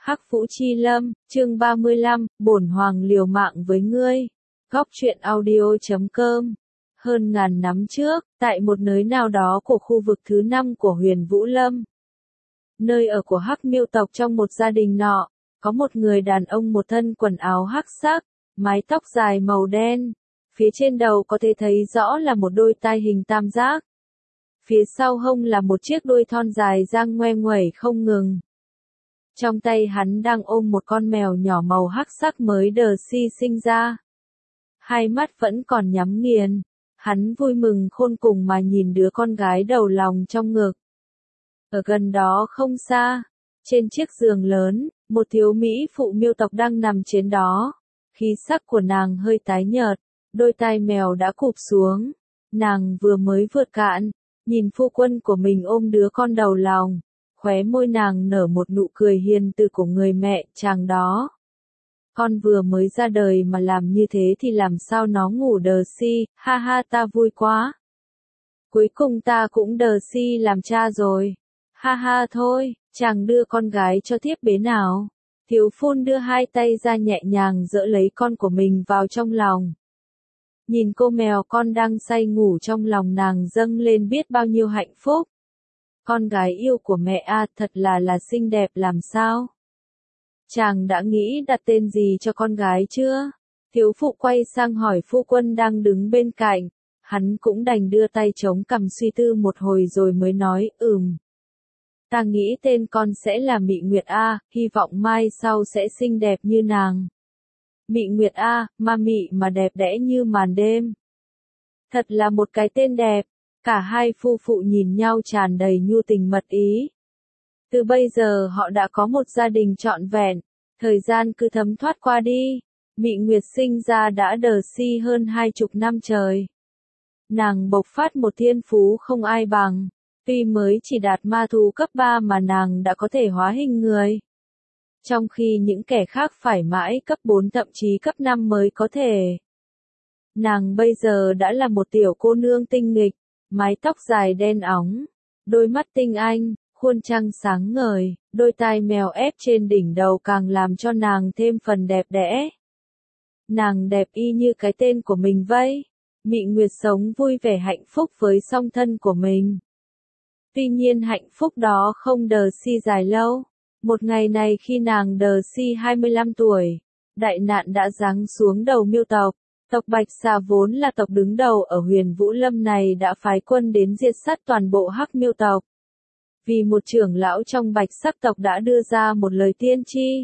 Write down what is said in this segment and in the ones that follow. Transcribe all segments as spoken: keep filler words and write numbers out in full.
Hắc Vũ Chi Lâm, chương ba mươi lăm, bổn hoàng liều mạng với ngươi. Góc truyện audio chấm com. Hơn ngàn năm trước, tại một nơi nào đó của khu vực thứ năm của Huyền Vũ Lâm, nơi ở của Hắc Miêu tộc trong một gia đình nọ, có một người đàn ông một thân quần áo hắc sắc, mái tóc dài màu đen, phía trên đầu có thể thấy rõ là một đôi tai hình tam giác. Phía sau hông là một chiếc đuôi thon dài giang ngoe nguẩy không ngừng. Trong tay hắn đang ôm một con mèo nhỏ màu hắc sắc mới đờ si sinh ra. Hai mắt vẫn còn nhắm nghiền, hắn vui mừng khôn cùng mà nhìn đứa con gái đầu lòng trong ngực. Ở gần đó không xa, trên chiếc giường lớn, một thiếu mỹ phụ Miêu tộc đang nằm trên đó. Khí sắc của nàng hơi tái nhợt, đôi tai mèo đã cụp xuống. Nàng vừa mới vượt cạn, nhìn phu quân của mình ôm đứa con đầu lòng. Khóe môi nàng nở một nụ cười hiền từ của người mẹ chàng đó. Con vừa mới ra đời mà làm như thế thì làm sao nó ngủ đờ si, ha ha ta vui quá. Cuối cùng ta cũng đờ si làm cha rồi. Ha ha thôi, chàng đưa con gái cho thiếp bế nào. Thiếu phun đưa hai tay ra nhẹ nhàng dỡ lấy con của mình vào trong lòng. Nhìn cô mèo con đang say ngủ trong lòng nàng dâng lên biết bao nhiêu hạnh phúc. Con gái yêu của mẹ a thật là là xinh đẹp làm sao. Chàng đã nghĩ đặt tên gì cho con gái chưa? Thiếu phụ quay sang hỏi phu quân đang đứng bên cạnh. Hắn cũng đành đưa tay chống cằm suy tư một hồi rồi mới nói, ừm. Ta nghĩ tên con sẽ là Mị Nguyệt A, hy vọng mai sau sẽ xinh đẹp như nàng. Mị Nguyệt A, ma mị mà đẹp đẽ như màn đêm. Thật là một cái tên đẹp. Cả hai phu phụ nhìn nhau tràn đầy nhu tình mật ý. Từ bây giờ họ đã có một gia đình trọn vẹn, thời gian cứ thấm thoát qua đi. Mị Nguyệt sinh ra đã đờ si hơn hai chục năm trời. Nàng bộc phát một thiên phú không ai bằng, tuy mới chỉ đạt ma thú cấp ba mà nàng đã có thể hóa hình người. Trong khi những kẻ khác phải mãi cấp bốn thậm chí cấp năm mới có thể. Nàng bây giờ đã là một tiểu cô nương tinh nghịch. Mái tóc dài đen óng, đôi mắt tinh anh, khuôn trăng sáng ngời, đôi tai mèo ép trên đỉnh đầu càng làm cho nàng thêm phần đẹp đẽ. Nàng đẹp y như cái tên của mình vậy. Mị Nguyệt sống vui vẻ hạnh phúc với song thân của mình. Tuy nhiên hạnh phúc đó không đờ si dài lâu. Một ngày này khi nàng đờ si hai mươi lăm tuổi, đại nạn đã giáng xuống đầu Miêu tộc. Tộc Bạch Xà vốn là tộc đứng đầu ở Huyền Vũ Lâm này đã phái quân đến diệt sát toàn bộ Hắc Miêu tộc. Vì một trưởng lão trong Bạch Sắc tộc đã đưa ra một lời tiên tri,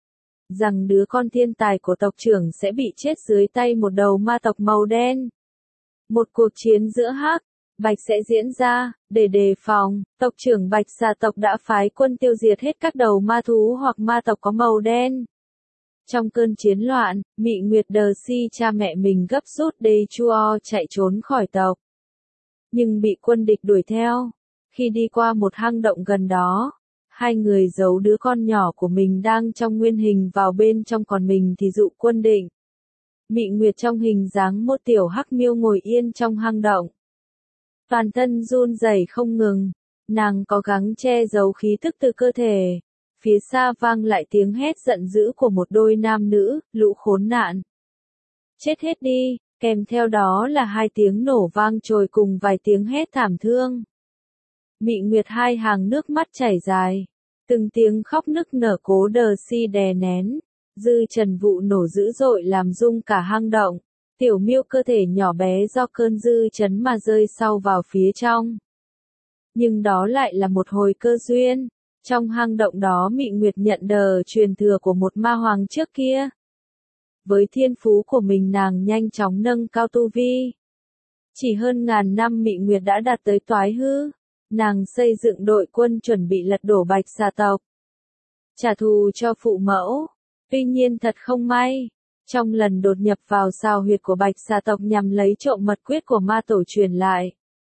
rằng đứa con thiên tài của tộc trưởng sẽ bị chết dưới tay một đầu ma tộc màu đen. Một cuộc chiến giữa Hắc, Bạch sẽ diễn ra, để đề phòng, tộc trưởng Bạch Xà tộc đã phái quân tiêu diệt hết các đầu ma thú hoặc ma tộc có màu đen. Trong cơn chiến loạn, Mị Nguyệt đờ si cha mẹ mình gấp rút đê chua chạy trốn khỏi tộc. Nhưng bị quân địch đuổi theo. Khi đi qua một hang động gần đó, hai người giấu đứa con nhỏ của mình đang trong nguyên hình vào bên trong, còn mình thì dụ quân định. Mị Nguyệt trong hình dáng một tiểu hắc miêu ngồi yên trong hang động. Toàn thân run rẩy không ngừng, nàng cố gắng che giấu khí tức từ cơ thể. Phía xa vang lại tiếng hét giận dữ của một đôi nam nữ, lũ khốn nạn. Chết hết đi, kèm theo đó là hai tiếng nổ vang trồi cùng vài tiếng hét thảm thương. Mị Nguyệt hai hàng nước mắt chảy dài, từng tiếng khóc nức nở cố đờ si đè nén. Dư trần vụ nổ dữ dội làm rung cả hang động. Tiểu miêu cơ thể nhỏ bé do cơn dư chấn mà rơi sau vào phía trong. Nhưng đó lại là một hồi cơ duyên. Trong hang động đó Mị Nguyệt nhận đờ truyền thừa của một ma hoàng trước kia. Với thiên phú của mình nàng nhanh chóng nâng cao tu vi. Chỉ hơn ngàn năm Mị Nguyệt đã đạt tới toái hư. Nàng xây dựng đội quân chuẩn bị lật đổ Bạch Xà tộc. Trả thù cho phụ mẫu. Tuy nhiên thật không may. Trong lần đột nhập vào sào huyệt của Bạch Xà tộc nhằm lấy trộm mật quyết của ma tổ truyền lại,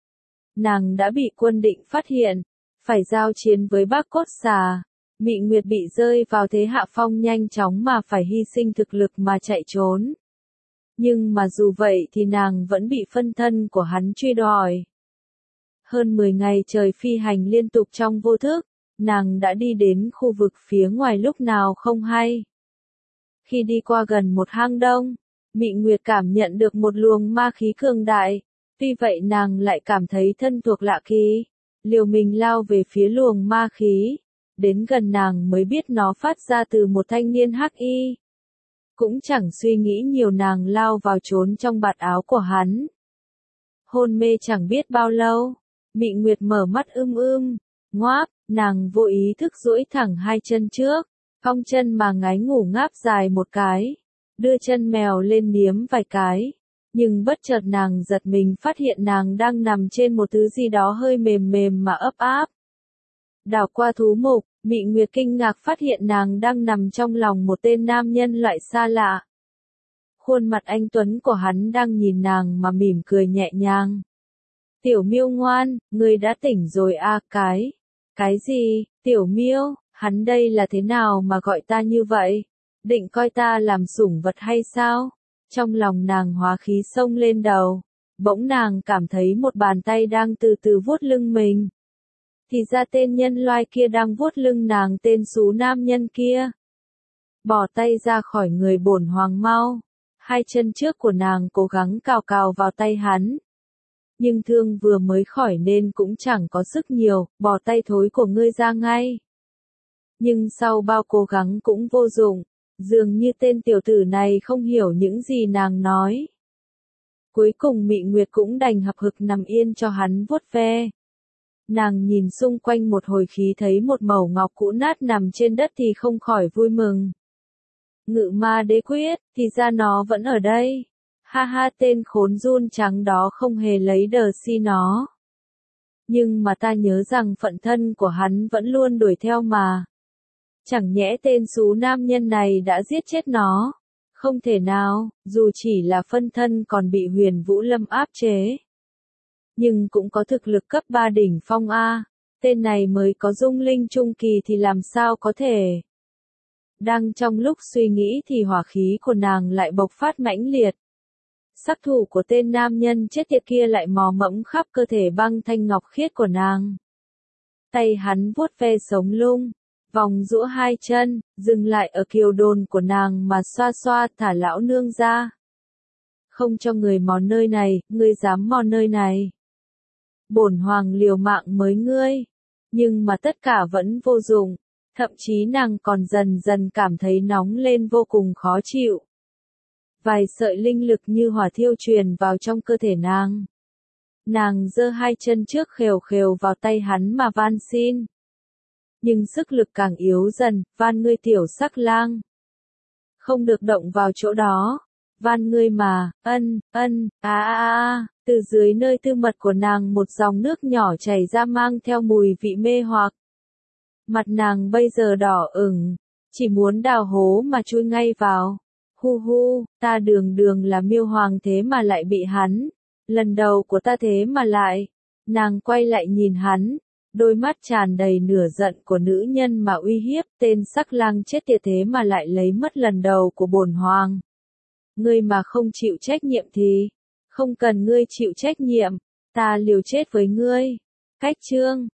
nàng đã bị quân định phát hiện. Phải giao chiến với Bác Cốt Xà, Mị Nguyệt bị rơi vào thế hạ phong nhanh chóng mà phải hy sinh thực lực mà chạy trốn. Nhưng mà dù vậy thì nàng vẫn bị phân thân của hắn truy đuổi. Hơn mười ngày trời phi hành liên tục trong vô thức, nàng đã đi đến khu vực phía ngoài lúc nào không hay. Khi đi qua gần một hang động, Mị Nguyệt cảm nhận được một luồng ma khí cường đại, tuy vậy nàng lại cảm thấy thân thuộc lạ kỳ, liều mình lao về phía luồng ma khí, đến gần nàng mới biết nó phát ra từ một thanh niên hắc y. Cũng chẳng suy nghĩ nhiều nàng lao vào trốn trong bạt áo của hắn. Hôn mê chẳng biết bao lâu, Mị Nguyệt mở mắt ưm ưm, ngoác, nàng vô ý thức duỗi thẳng hai chân trước, cong chân mà ngái ngủ ngáp dài một cái, đưa chân mèo lên liếm vài cái, nhưng bất chợt nàng giật mình phát hiện nàng đang nằm trên một thứ gì đó hơi mềm mềm mà ấp áp. Đảo qua thú mục, Mị Nguyệt kinh ngạc phát hiện nàng đang nằm trong lòng một tên nam nhân loại xa lạ. Khuôn mặt anh tuấn của hắn đang nhìn nàng mà mỉm cười nhẹ nhàng. Tiểu Miêu ngoan, ngươi đã tỉnh rồi à cái. Cái gì, Tiểu Miêu, hắn đây là thế nào mà gọi ta như vậy? Định coi ta làm sủng vật hay sao? Trong lòng nàng hóa khí xông lên đầu, bỗng nàng cảm thấy một bàn tay đang từ từ vuốt lưng mình. Thì ra tên nhân loại kia đang vuốt lưng nàng, tên xú nam nhân kia. Bỏ tay ra khỏi người bổn hoàng mau. Hai chân trước của nàng cố gắng cào cào vào tay hắn. Nhưng thương vừa mới khỏi nên cũng chẳng có sức nhiều, bỏ tay thối của ngươi ra ngay. Nhưng sau bao cố gắng cũng vô dụng, dường như tên tiểu tử này không hiểu những gì nàng nói. Cuối cùng Mị Nguyệt cũng đành hậm hực nằm yên cho hắn vuốt ve. Nàng nhìn xung quanh một hồi khí thấy một mẩu ngọc cũ nát nằm trên đất thì không khỏi vui mừng. Ngự ma đế quyết, thì ra nó vẫn ở đây. Ha ha, tên khốn run trắng đó không hề lấy đờ si nó. Nhưng mà ta nhớ rằng phận thân của hắn vẫn luôn đuổi theo mà. Chẳng nhẽ tên xú nam nhân này đã giết chết nó. Không thể nào, dù chỉ là phân thân còn bị Huyền Vũ Lâm áp chế. Nhưng cũng có thực lực cấp ba đỉnh phong A, tên này mới có dung linh trung kỳ thì làm sao có thể. Đang trong lúc suy nghĩ thì hỏa khí của nàng lại bộc phát mãnh liệt. Sắc thủ của tên nam nhân chết tiệt kia lại mò mẫm khắp cơ thể băng thanh ngọc khiết của nàng. Tay hắn vuốt ve sống lưng, vòng giũa hai chân, dừng lại ở kiều đồn của nàng mà xoa xoa, thả lão nương ra. Không cho người mò nơi này, ngươi dám mò nơi này. Bổn hoàng liều mạng với ngươi. Nhưng mà tất cả vẫn vô dụng. Thậm chí nàng còn dần dần cảm thấy nóng lên vô cùng khó chịu. Vài sợi linh lực như hỏa thiêu truyền vào trong cơ thể nàng. Nàng giơ hai chân trước khều khều vào tay hắn mà van xin. Nhưng sức lực càng yếu dần, van ngươi tiểu sắc lang. Không được động vào chỗ đó. Van ngươi mà, ân, ân, a a a, từ dưới nơi tư mật của nàng một dòng nước nhỏ chảy ra mang theo mùi vị mê hoặc. Mặt nàng bây giờ đỏ ửng, chỉ muốn đào hố mà chui ngay vào. Hu hu, ta đường đường là Miêu Hoàng thế mà lại bị hắn. Lần đầu của ta thế mà lại. Nàng quay lại nhìn hắn, đôi mắt tràn đầy nửa giận của nữ nhân mà uy hiếp, tên sắc lang chết tiệt thế mà lại lấy mất lần đầu của bổn hoàng. Ngươi mà không chịu trách nhiệm thì, không cần ngươi chịu trách nhiệm, ta liều chết với ngươi. Cách chương